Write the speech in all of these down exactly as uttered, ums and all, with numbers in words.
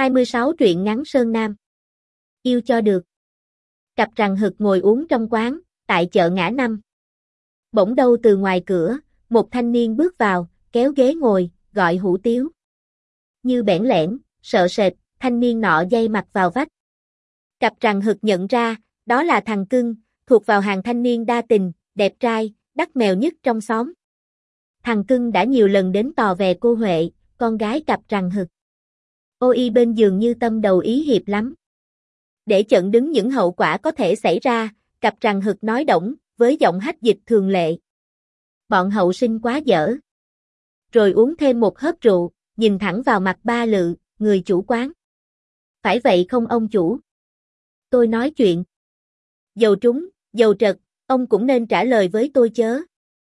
hai mươi sáu truyện ngắn Sơn Nam. Yêu cho được. Cặp rằng hực ngồi uống trong quán, tại chợ ngã năm. Bỗng đâu từ ngoài cửa, một thanh niên bước vào, kéo ghế ngồi, gọi hủ tiếu. Như bẽn lẽn, sợ sệt, thanh niên nọ dây mặt vào vách. Cặp rằng hực nhận ra, đó là thằng Cưng, thuộc vào hàng thanh niên đa tình, đẹp trai, đắt mèo nhất trong xóm. Thằng Cưng đã nhiều lần đến tò về cô Huệ, con gái cặp rằng hực. Ô y bên giường như tâm đầu ý hiệp lắm. Để chặn đứng những hậu quả có thể xảy ra, cặp rằng hực nói đổng, với giọng hách dịch thường lệ. Bọn hậu sinh quá dở. Rồi uống thêm một hớp rượu, nhìn thẳng vào mặt Ba Lự, người chủ quán. Phải vậy không ông chủ? Tôi nói chuyện. Dầu trúng, dầu trật, ông cũng nên trả lời với tôi chớ.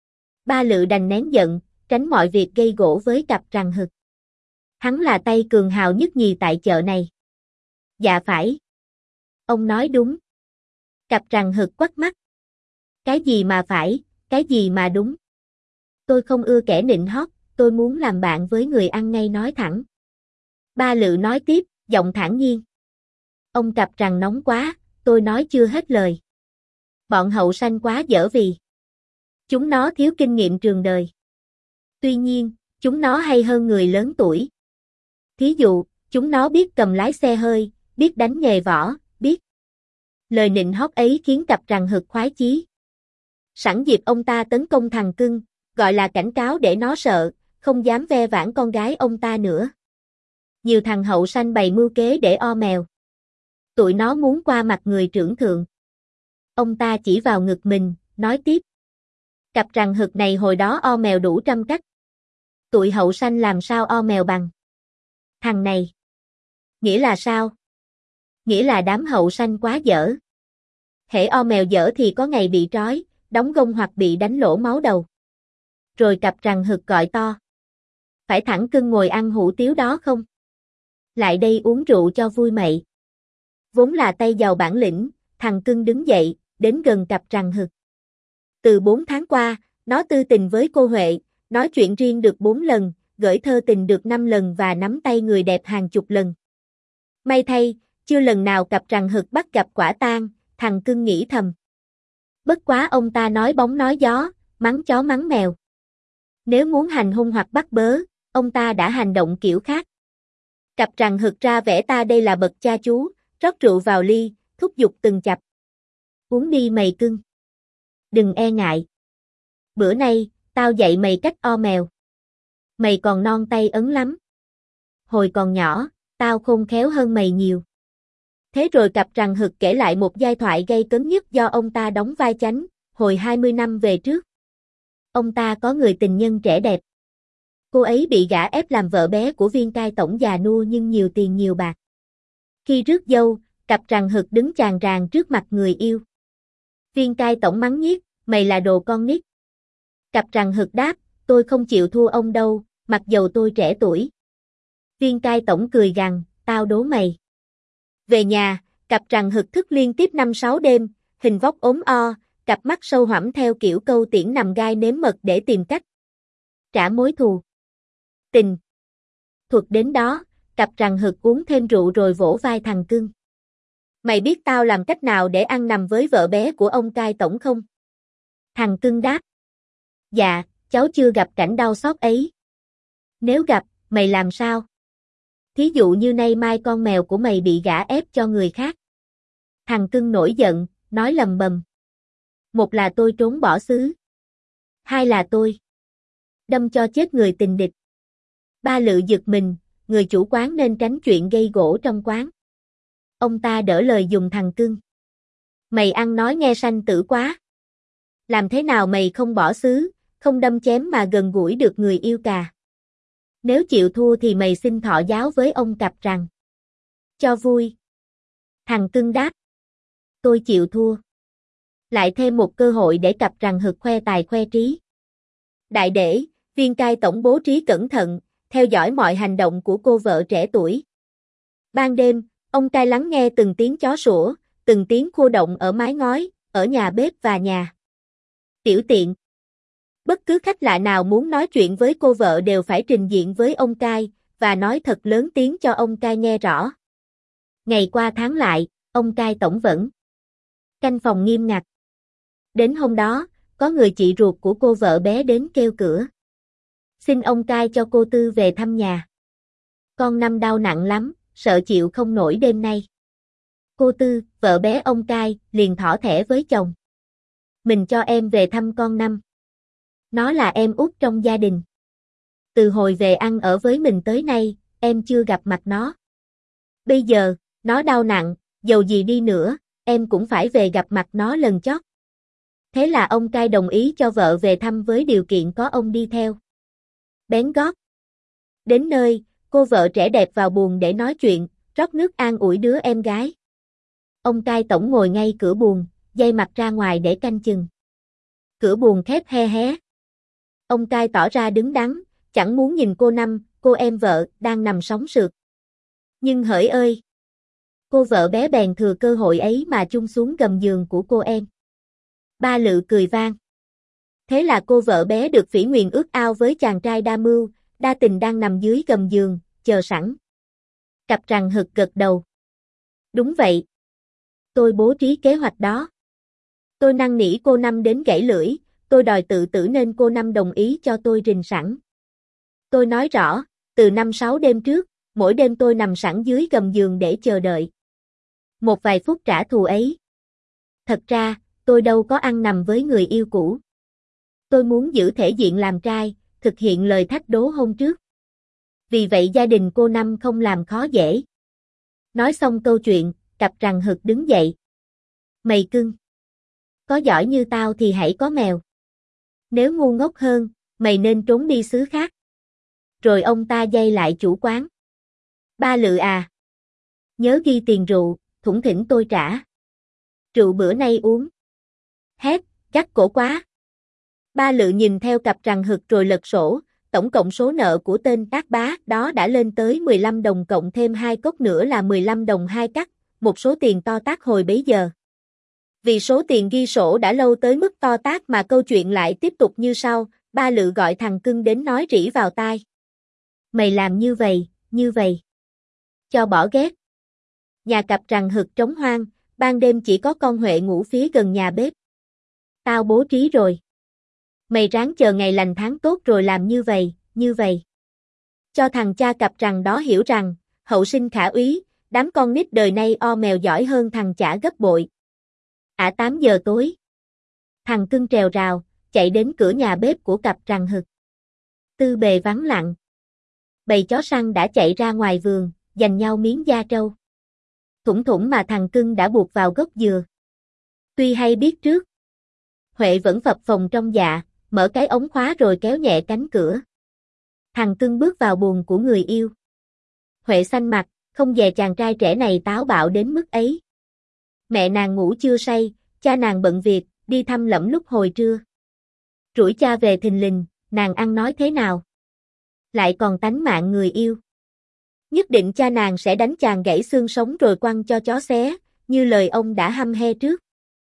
Ba Lự đành nén giận, tránh mọi việc gây gổ với cặp rằng hực. Hắn là tay cường hào nhất nhì tại chợ này. Dạ phải. Ông nói đúng. Cặp rằng hực quắt mắt. Cái gì mà phải, cái gì mà đúng. Tôi không ưa kẻ nịnh hót, tôi muốn làm bạn với người ăn ngay nói thẳng. Ba Lự nói tiếp, giọng thản nhiên. Ông cặp rằng nóng quá, tôi nói chưa hết lời. Bọn hậu sanh quá dở vì. Chúng nó thiếu kinh nghiệm trường đời. Tuy nhiên, chúng nó hay hơn người lớn tuổi. Thí dụ, chúng nó biết cầm lái xe hơi, biết đánh nghề võ, biết. Lời nịnh hót ấy khiến cặp rằng hực khoái chí. Sẵn dịp ông ta tấn công thằng Cưng, gọi là cảnh cáo để nó sợ, không dám ve vãn con gái ông ta nữa. Nhiều thằng hậu sanh bày mưu kế để o mèo. Tụi nó muốn qua mặt người trưởng thượng. Ông ta chỉ vào ngực mình, nói tiếp. Cặp rằng hực này hồi đó o mèo đủ trăm cách. Tụi hậu sanh làm sao o mèo bằng thằng này? Nghĩa là sao? Nghĩa là đám hậu sanh quá dở. Hễ o mèo dở thì có ngày bị trói, đóng gông hoặc bị đánh lỗ máu đầu. Rồi cặp rằng hực gọi to. Phải thẳng Cưng ngồi ăn hủ tiếu đó không? Lại đây uống rượu cho vui mậy. Vốn là tay giàu bản lĩnh, thằng Cưng đứng dậy, đến gần cặp rằng hực. Từ bốn tháng qua, nó tư tình với cô Huệ, nói chuyện riêng được bốn lần, gửi thơ tình được năm lần và nắm tay người đẹp hàng chục lần. May thay, chưa lần nào cặp rằng hực bắt gặp quả tang, thằng Cưng nghĩ thầm. Bất quá ông ta nói bóng nói gió, mắng chó mắng mèo. Nếu muốn hành hung hoặc bắt bớ, ông ta đã hành động kiểu khác. Cặp rằng hực ra vẻ ta đây là bậc cha chú, rót rượu vào ly, thúc giục từng chặp. Uống đi mày Cưng. Đừng e ngại. Bữa nay, tao dạy mày cách o mèo. Mày còn non tay ấn lắm. Hồi còn nhỏ, tao khôn khéo hơn mày nhiều. Thế rồi cặp rằng hực kể lại một giai thoại gây cấn nhất do ông ta đóng vai chánh, hồi hai mươi năm về trước. Ông ta có người tình nhân trẻ đẹp. Cô ấy bị gả ép làm vợ bé của viên cai tổng già nua nhưng nhiều tiền nhiều bạc. Khi rước dâu, cặp rằng hực đứng chàng ràng trước mặt người yêu. Viên cai tổng mắng nhiếc, mày là đồ con nít. Cặp rằng hực đáp, tôi không chịu thua ông đâu, mặc dầu tôi trẻ tuổi. Viên cai tổng cười gằn, tao đố mày. Về nhà, cặp rằng hực thức liên tiếp năm sáu đêm, hình vóc ốm o, cặp mắt sâu hoẳm theo kiểu câu tiễn nằm gai nếm mật để tìm cách trả mối thù tình. Thuật đến đó, cặp rằng hực uống thêm rượu rồi vỗ vai thằng Cưng. Mày biết tao làm cách nào để ăn nằm với vợ bé của ông cai tổng không? Thằng Cưng đáp. Dạ, cháu chưa gặp cảnh đau xót ấy. Nếu gặp, mày làm sao? Thí dụ như nay mai con mèo của mày bị gả ép cho người khác. Thằng Cưng nổi giận, nói lầm bầm. Một là tôi trốn bỏ xứ. Hai là tôi đâm cho chết người tình địch. Ba Lự giật mình, người chủ quán nên tránh chuyện gây gổ trong quán. Ông ta đỡ lời dùng thằng Cưng. Mày ăn nói nghe sanh tử quá. Làm thế nào mày không bỏ xứ, không đâm chém mà gần gũi được người yêu cà? Nếu chịu thua thì mày xin thọ giáo với ông cặp rằng. Cho vui. Thằng Cưng đáp. Tôi chịu thua. Lại thêm một cơ hội để cặp rằng hực khoe tài khoe trí. Đại để, viên cai tổng bố trí cẩn thận, theo dõi mọi hành động của cô vợ trẻ tuổi. Ban đêm, ông cai lắng nghe từng tiếng chó sủa, từng tiếng khua động ở mái ngói, ở nhà bếp và nhà tiểu tiện. Bất cứ khách lạ nào muốn nói chuyện với cô vợ đều phải trình diện với ông cai, và nói thật lớn tiếng cho ông cai nghe rõ. Ngày qua tháng lại, ông cai tổng vẫn canh phòng nghiêm ngặt. Đến hôm đó, có người chị ruột của cô vợ bé đến kêu cửa. Xin ông cai cho cô Tư về thăm nhà. Con Năm đau nặng lắm, sợ chịu không nổi đêm nay. Cô Tư, vợ bé ông cai, liền thỏ thẻ với chồng. Mình cho em về thăm con Năm. Nó là em út trong gia đình. Từ hồi về ăn ở với mình tới nay, em chưa gặp mặt nó. Bây giờ, nó đau nặng, dầu gì đi nữa, em cũng phải về gặp mặt nó lần chót. Thế là ông cai đồng ý cho vợ về thăm với điều kiện có ông đi theo. Bén gót. Đến nơi, cô vợ trẻ đẹp vào buồng để nói chuyện, rót nước an ủi đứa em gái. Ông cai tổng ngồi ngay cửa buồng, giây mặt ra ngoài để canh chừng. Cửa buồng khép he hé. Ông cai tỏ ra đứng đắn, chẳng muốn nhìn cô Năm, cô em vợ, đang nằm sóng sượt. Nhưng hỡi ơi! Cô vợ bé bèn thừa cơ hội ấy mà chung xuống gầm giường của cô em. Ba Lự cười vang. Thế là cô vợ bé được phỉ nguyền ước ao với chàng trai đa mưu, đa tình đang nằm dưới gầm giường, chờ sẵn. Cặp rằng hực gật đầu. Đúng vậy. Tôi bố trí kế hoạch đó. Tôi năn nỉ cô Năm đến gãy lưỡi, tôi đòi tự tử nên cô Năm đồng ý cho tôi rình sẵn. Tôi nói rõ, từ năm sáu đêm trước, mỗi đêm tôi nằm sẵn dưới gầm giường để chờ đợi. Một vài phút trả thù ấy. Thật ra, tôi đâu có ăn nằm với người yêu cũ. Tôi muốn giữ thể diện làm trai, thực hiện lời thách đố hôm trước. Vì vậy gia đình cô Năm không làm khó dễ. Nói xong câu chuyện, cặp rằng hực đứng dậy. Mày cưng. Có giỏi như tao thì hãy có mèo. Nếu ngu ngốc hơn, mày nên trốn đi xứ khác. Rồi ông ta dây lại chủ quán. Ba Lự à. Nhớ ghi tiền rượu, thủng thỉnh tôi trả. Rượu bữa nay uống. Hét, chắc cổ quá. Ba Lự nhìn theo cặp rằng hực rồi lật sổ, tổng cộng số nợ của tên các bá đó đã lên tới mười lăm đồng cộng thêm hai cốc nữa là mười lăm đồng hai cắt, một số tiền to tát hồi bấy giờ. Vì số tiền ghi sổ đã lâu tới mức to tát mà câu chuyện lại tiếp tục như sau, Ba Lự gọi thằng cưng đến nói rỉ vào tai. Mày làm như vậy, như vậy. Cho bỏ ghét. Nhà cặp rằng hực trống hoang, ban đêm chỉ có con Huệ ngủ phía gần nhà bếp. Tao bố trí rồi. Mày ráng chờ ngày lành tháng tốt rồi làm như vậy, như vậy. Cho thằng cha cặp rằng đó hiểu rằng, hậu sinh khả úy, đám con nít đời nay o mèo giỏi hơn thằng chả gấp bội. À tám giờ tối. Thằng cưng trèo rào, chạy đến cửa nhà bếp của cặp rằng hực. Tư bề vắng lặng. Bầy chó săn đã chạy ra ngoài vườn, giành nhau miếng da trâu. Thủng thủng mà thằng cưng đã buộc vào gốc dừa. Tuy hay biết trước. Huệ vẫn phập phồng trong dạ, mở cái ống khóa rồi kéo nhẹ cánh cửa. Thằng cưng bước vào buồng của người yêu. Huệ xanh mặt, không dè chàng trai trẻ này táo bạo đến mức ấy. Mẹ nàng ngủ chưa say, cha nàng bận việc, đi thăm lẫm lúc hồi trưa. Rủi cha về thình lình, nàng ăn nói thế nào? Lại còn tánh mạng người yêu. Nhất định cha nàng sẽ đánh chàng gãy xương sống rồi quăng cho chó xé, như lời ông đã hăm he trước.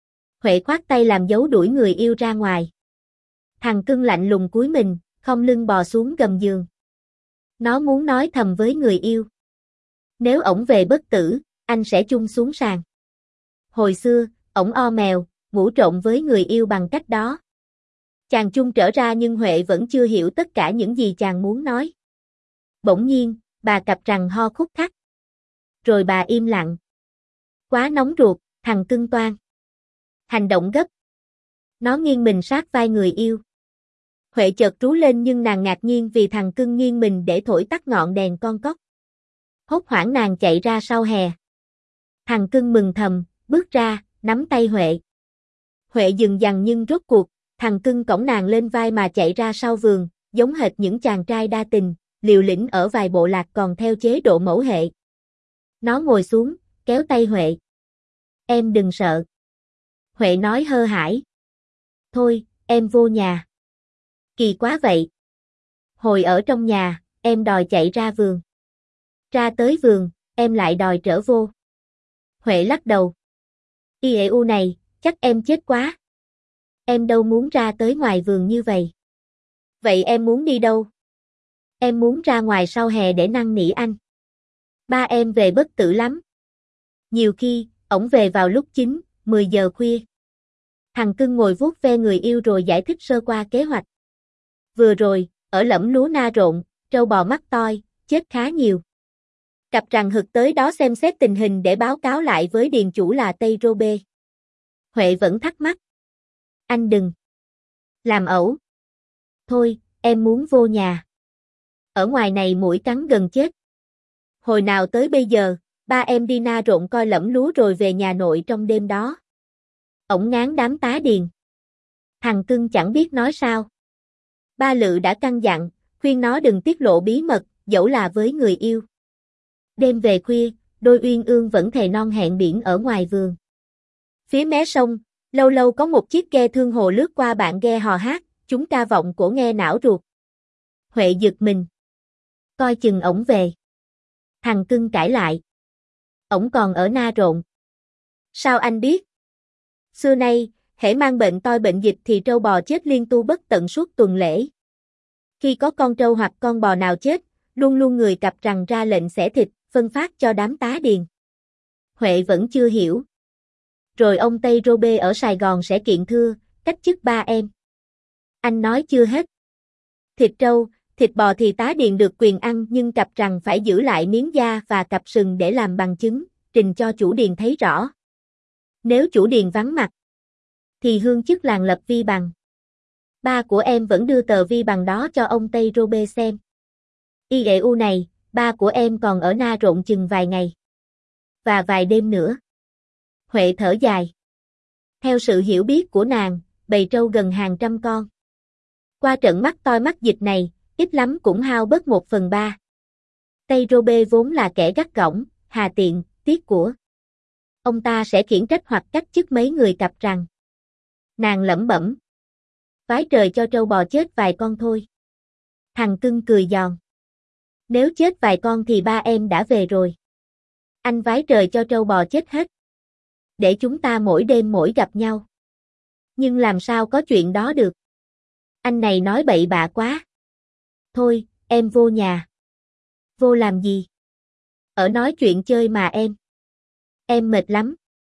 Huệ khoát tay làm dấu đuổi người yêu ra ngoài. Thằng cưng lạnh lùng cúi mình, khom lưng bò xuống gầm giường. Nó muốn nói thầm với người yêu. Nếu ổng về bất tử, anh sẽ chung xuống sàn. Hồi xưa, ổng o mèo, ngủ trộn với người yêu bằng cách đó. Chàng chung trở ra nhưng Huệ vẫn chưa hiểu tất cả những gì chàng muốn nói. Bỗng nhiên, bà cặp rằng ho khúc khắc. Rồi bà im lặng. Quá nóng ruột, thằng cưng toan. Hành động gấp. Nó nghiêng mình sát vai người yêu. Huệ chợt rú lên nhưng nàng ngạc nhiên vì thằng cưng nghiêng mình để thổi tắt ngọn đèn con cóc. Hốt hoảng nàng chạy ra sau hè. Thằng cưng mừng thầm, bước ra, nắm tay Huệ. Huệ dừng dằng nhưng rốt cuộc, thằng cưng cõng nàng lên vai mà chạy ra sau vườn, giống hệt những chàng trai đa tình, liều lĩnh ở vài bộ lạc còn theo chế độ mẫu hệ. Nó ngồi xuống, kéo tay Huệ. Em đừng sợ. Huệ nói hơ hãi. Thôi, em vô nhà. Kỳ quá vậy. Hồi ở trong nhà, em đòi chạy ra vườn. Ra tới vườn, em lại đòi trở vô. Huệ lắc đầu. Y ệ u này, chắc em chết quá. Em đâu muốn ra tới ngoài vườn như vậy. Vậy em muốn đi đâu? Em muốn ra ngoài sau hè để năn nỉ anh. Ba em về bất tử lắm. Nhiều khi, ổng về vào lúc chín, mười giờ khuya. Thằng cưng ngồi vuốt ve người yêu rồi giải thích sơ qua kế hoạch. Vừa rồi, ở lẫm lúa na rộn, trâu bò mắc toi, chết khá nhiều. Cặp rằng hực tới đó xem xét tình hình để báo cáo lại với điền chủ là Tây Rô Bê. Huệ vẫn thắc mắc. Anh đừng làm ẩu. Thôi, em muốn vô nhà. Ở ngoài này muỗi cắn gần chết. Hồi nào tới bây giờ, ba em đi na rộn coi lẫm lúa rồi về nhà nội trong đêm đó. Ổng ngán đám tá điền. Thằng cưng chẳng biết nói sao. Ba Lự đã căn dặn, khuyên nó đừng tiết lộ bí mật, dẫu là với người yêu. Đêm về khuya, đôi uyên ương vẫn thề non hẹn biển ở ngoài vườn. Phía mé sông, lâu lâu có một chiếc ghe thương hồ lướt qua, bạn ghe hò hát, chúng ca vọng cổ nghe não ruột. Huệ giật mình. Coi chừng ổng về. Thằng cưng cãi lại. Ổng còn ở na rộn. Sao anh biết? Xưa nay, hễ mang bệnh toi bệnh dịch thì trâu bò chết liên tu bất tận suốt tuần lễ. Khi có con trâu hoặc con bò nào chết, luôn luôn người cặp rằng ra lệnh xẻ thịt, phân phát cho đám tá điền. Huệ vẫn chưa hiểu. Rồi ông Tây Rô Bê ở Sài Gòn sẽ kiện thưa, cách chức ba em. Anh nói chưa hết. Thịt trâu, thịt bò thì tá điền được quyền ăn, nhưng cặp rằng phải giữ lại miếng da và cặp sừng để làm bằng chứng, trình cho chủ điền thấy rõ. Nếu chủ điền vắng mặt, thì hương chức làng lập vi bằng. Ba của em vẫn đưa tờ vi bằng đó cho ông Tây Rô Bê xem. Y ệ u này, ba của em còn ở na rộn chừng vài ngày. Và vài đêm nữa. Huệ thở dài. Theo sự hiểu biết của nàng, bầy trâu gần hàng trăm con. Qua trận mắc toi mắc dịch này, ít lắm cũng hao bớt một phần ba. Tây Rô Bê vốn là kẻ gắt gỏng, hà tiện, tiếc của. Ông ta sẽ khiển trách hoặc cách chức mấy người cặp rằng. Nàng lẩm bẩm. Vái trời cho trâu bò chết vài con thôi. Thằng cưng cười giòn. Nếu chết vài con thì ba em đã về rồi. Anh vái trời cho trâu bò chết hết. Để chúng ta mỗi đêm mỗi gặp nhau. Nhưng làm sao có chuyện đó được? Anh này nói bậy bạ quá. Thôi, em vô nhà. Vô làm gì? Ở nói chuyện chơi mà em. Em mệt lắm.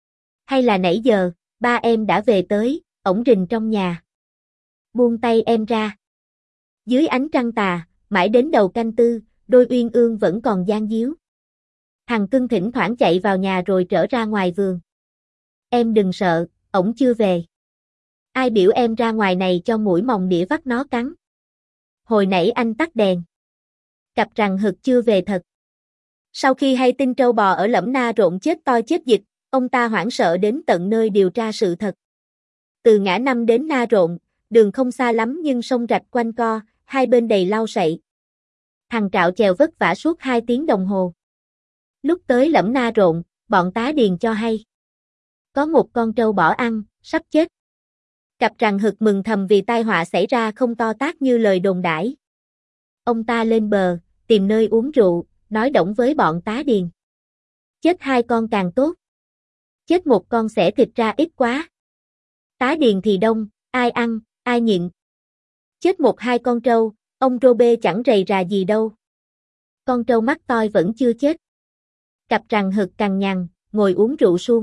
Hay là nãy giờ, ba em đã về tới, ổng rình trong nhà. Buông tay em ra. Dưới ánh trăng tà, mãi đến đầu canh tư, đôi uyên ương vẫn còn gian díu. Thằng cưng thỉnh thoảng chạy vào nhà rồi trở ra ngoài vườn. Em đừng sợ, ổng chưa về. Ai biểu em ra ngoài này cho muỗi mòng đĩa vắt nó cắn. Hồi nãy anh tắt đèn. Cặp rằng hực chưa về thật. Sau khi hay tin trâu bò ở lẫm na rộn chết toi chết dịch, ông ta hoảng sợ đến tận nơi điều tra sự thật. Từ ngã năm đến na rộn, đường không xa lắm nhưng sông rạch quanh co, hai bên đầy lau sậy. Thằng Trạo chèo vất vả suốt hai tiếng đồng hồ. Lúc tới lẫm na rộn, bọn tá điền cho hay. Có một con trâu bỏ ăn, sắp chết. Cặp rằng hực mừng thầm vì tai họa xảy ra không to tát như lời đồn đãi. Ông ta lên bờ, tìm nơi uống rượu, nói đổng với bọn tá điền. Chết hai con càng tốt. Chết một con xẻ thịt ra ít quá. Tá điền thì đông, ai ăn, ai nhịn. Chết một hai con trâu, ông Rô Bê chẳng rầy rà gì đâu. Con trâu mắc toi vẫn chưa chết. Cặp rằng hực cằn nhằn, ngồi uống rượu suông.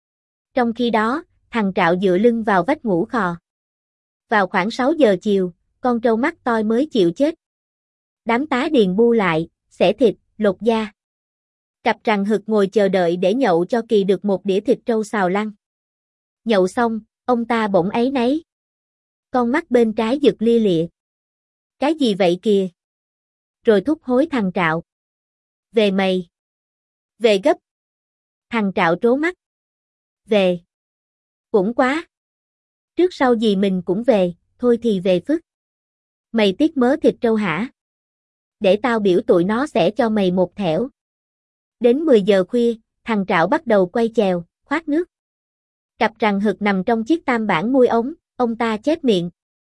Trong khi đó, thằng Trạo dựa lưng vào vách ngủ khò. Vào khoảng sáu giờ chiều, con trâu mắc toi mới chịu chết. Đám tá điền bu lại, xẻ thịt, lột da. Cặp rằng hực ngồi chờ đợi để nhậu cho kỳ được một đĩa thịt trâu xào lăn. Nhậu xong, ông ta bỗng áy náy. Con mắt bên trái giật lia lịa. Cái gì vậy kìa? Rồi thúc hối thằng Trạo. Về mày. Về gấp. Thằng Trạo trố mắt. Về. Cũng quá. Trước sau gì mình cũng về, thôi thì về phức. Mày tiếc mớ thịt trâu hả? Để tao biểu tụi nó sẽ cho mày một thẻo. Đến mười giờ khuya, thằng Trạo bắt đầu quay chèo, khoát nước. Cặp rằng hực nằm trong chiếc tam bản mui ống, ông ta chép miệng.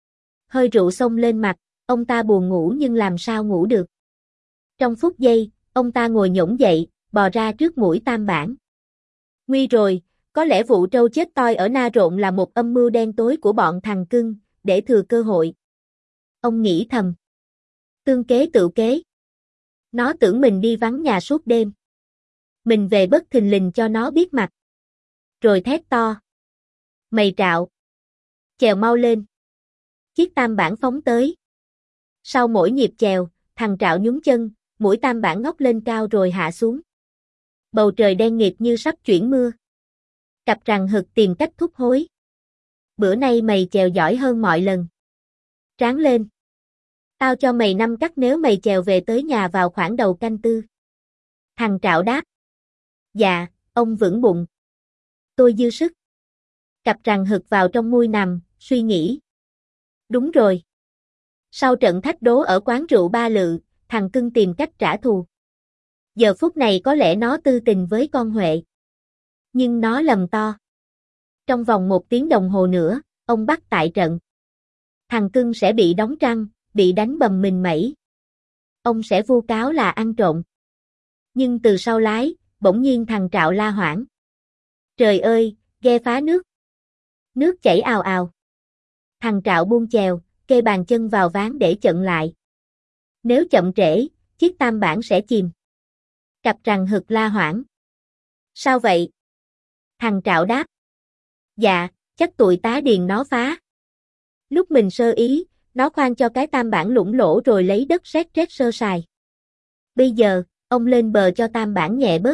Hơi rượu xông lên mặt, ông ta buồn ngủ nhưng làm sao ngủ được. Trong phút giây, ông ta ngồi nhổm dậy, bò ra trước mũi tam bản. Nguy rồi, có lẽ vụ trâu chết toi ở na rộn là một âm mưu đen tối của bọn thằng cưng, để thừa cơ hội. Ông nghĩ thầm. Tương kế tự kế. Nó tưởng mình đi vắng nhà suốt đêm. Mình về bất thình lình cho nó biết mặt. Rồi thét to. Mày Trạo. Chèo mau lên. Chiếc tam bản phóng tới. Sau mỗi nhịp chèo, thằng Trạo nhún chân, mũi tam bản ngóc lên cao rồi hạ xuống. Bầu trời đen nghịt như sắp chuyển mưa. Cặp răng hực tìm cách thúc hối. Bữa nay mày chèo giỏi hơn mọi lần. Tráng lên. Tao cho mày năm cắt nếu mày chèo về tới nhà vào khoảng đầu canh tư. Thằng Trạo đáp. Dạ, ông vững bụng. Tôi dư sức. Cặp răng hực vào trong mui nằm, suy nghĩ. Đúng rồi. Sau trận thách đố ở quán rượu Ba Lự, thằng Cưng tìm cách trả thù. Giờ phút này có lẽ nó tư tình với con Huệ. Nhưng nó lầm to. Trong vòng một tiếng đồng hồ nữa, ông bắt tại trận. Thằng Cưng sẽ bị đóng trăng, bị đánh bầm mình mẩy. Ông sẽ vu cáo là ăn trộm. Nhưng từ sau lái, bỗng nhiên thằng Trạo la hoảng. Trời ơi, ghe phá nước. Nước chảy ào ào. Thằng Trạo buông chèo, kê bàn chân vào ván để chận lại. Nếu chậm trễ, chiếc tam bản sẽ chìm. Cặp răng hực la hoảng. Sao vậy? Thằng Trạo đáp. Dạ, chắc tụi tá điền nó phá. Lúc mình sơ ý, nó khoan cho cái tam bản lũng lỗ rồi lấy đất sét rét sơ sài. Bây giờ, ông lên bờ cho tam bản nhẹ bớt.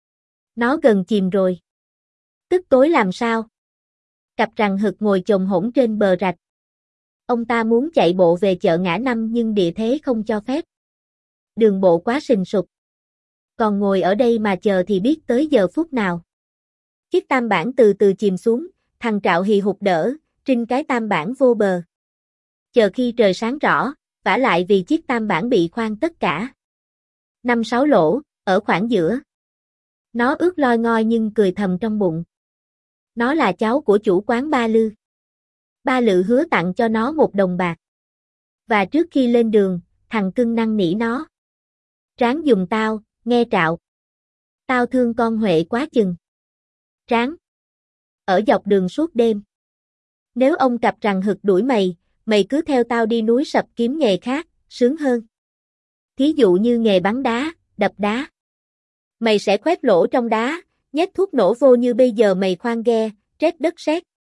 Nó gần chìm rồi. Tức tối làm sao? Cặp răng hực ngồi chồm hổm trên bờ rạch. Ông ta muốn chạy bộ về chợ ngã năm nhưng địa thế không cho phép. Đường bộ quá sình sụp. Còn ngồi ở đây mà chờ thì biết tới giờ phút nào. Chiếc tam bản từ từ chìm xuống, thằng Trạo hì hục đỡ, trinh cái tam bản vô bờ. Chờ khi trời sáng rõ, vả lại vì chiếc tam bản bị khoan tất cả. Năm sáu lỗ, ở khoảng giữa. Nó ướt loi ngoi nhưng cười thầm trong bụng. Nó là cháu của chủ quán Ba Lư. Ba Lự hứa tặng cho nó một đồng bạc. Và trước khi lên đường, thằng Cưng năn nỉ nó. Ráng giùm tao, nghe Trạo. Tao thương con Huệ quá chừng. Ráng. Ở dọc đường suốt đêm. Nếu ông cặp răng hực đuổi mày, mày cứ theo tao đi núi sập kiếm nghề khác, sướng hơn. Thí dụ như nghề bắn đá, đập đá. Mày sẽ khoét lỗ trong đá, nhét thuốc nổ vô như bây giờ mày khoan ghe, trét đất sét.